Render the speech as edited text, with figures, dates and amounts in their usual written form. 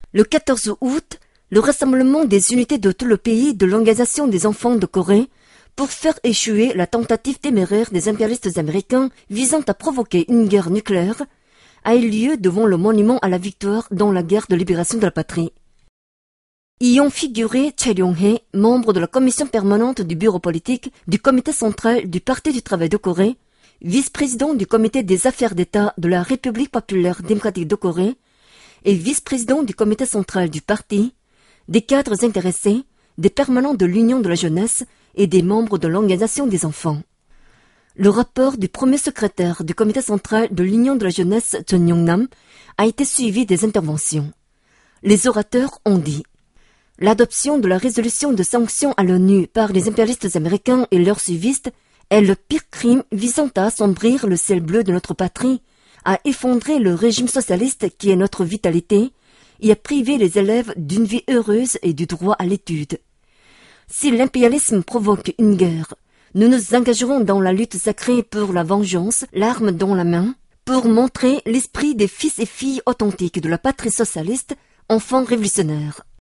Le 14 août, le rassemblement des unités de tout le pays de l'Organisation des enfants de Corée pour faire échouer la tentative téméraire des impérialistes américains visant à provoquer une guerre nucléaire a eu lieu devant le monument à la victoire dans la guerre de libération de la patrie. Y ont figuré Choi Ryong-hae, membre de la commission permanente du bureau politique du comité central du Parti du travail de Corée, vice-président du comité des affaires d'État de la République populaire démocratique de Corée et vice-président du comité central du parti, des cadres intéressés, des permanents de l'Union de la jeunesse et des membres de l'Organisation des enfants. Le rapport du premier secrétaire du comité central de l'Union de la jeunesse, Chun Yong-nam, a été suivi des interventions. Les orateurs ont dit: l'adoption de la résolution de sanctions à l'ONU par les impérialistes américains et leurs suivistes est le pire crime visant à assombrir le ciel bleu de notre patrie, à effondrer le régime socialiste qui est notre vitalité et à priver les élèves d'une vie heureuse et du droit à l'étude. Si l'impérialisme provoque une guerre, nous nous engagerons dans la lutte sacrée pour la vengeance, l'arme dans la main, pour montrer l'esprit des fils et filles authentiques de la patrie socialiste, enfants révolutionnaires.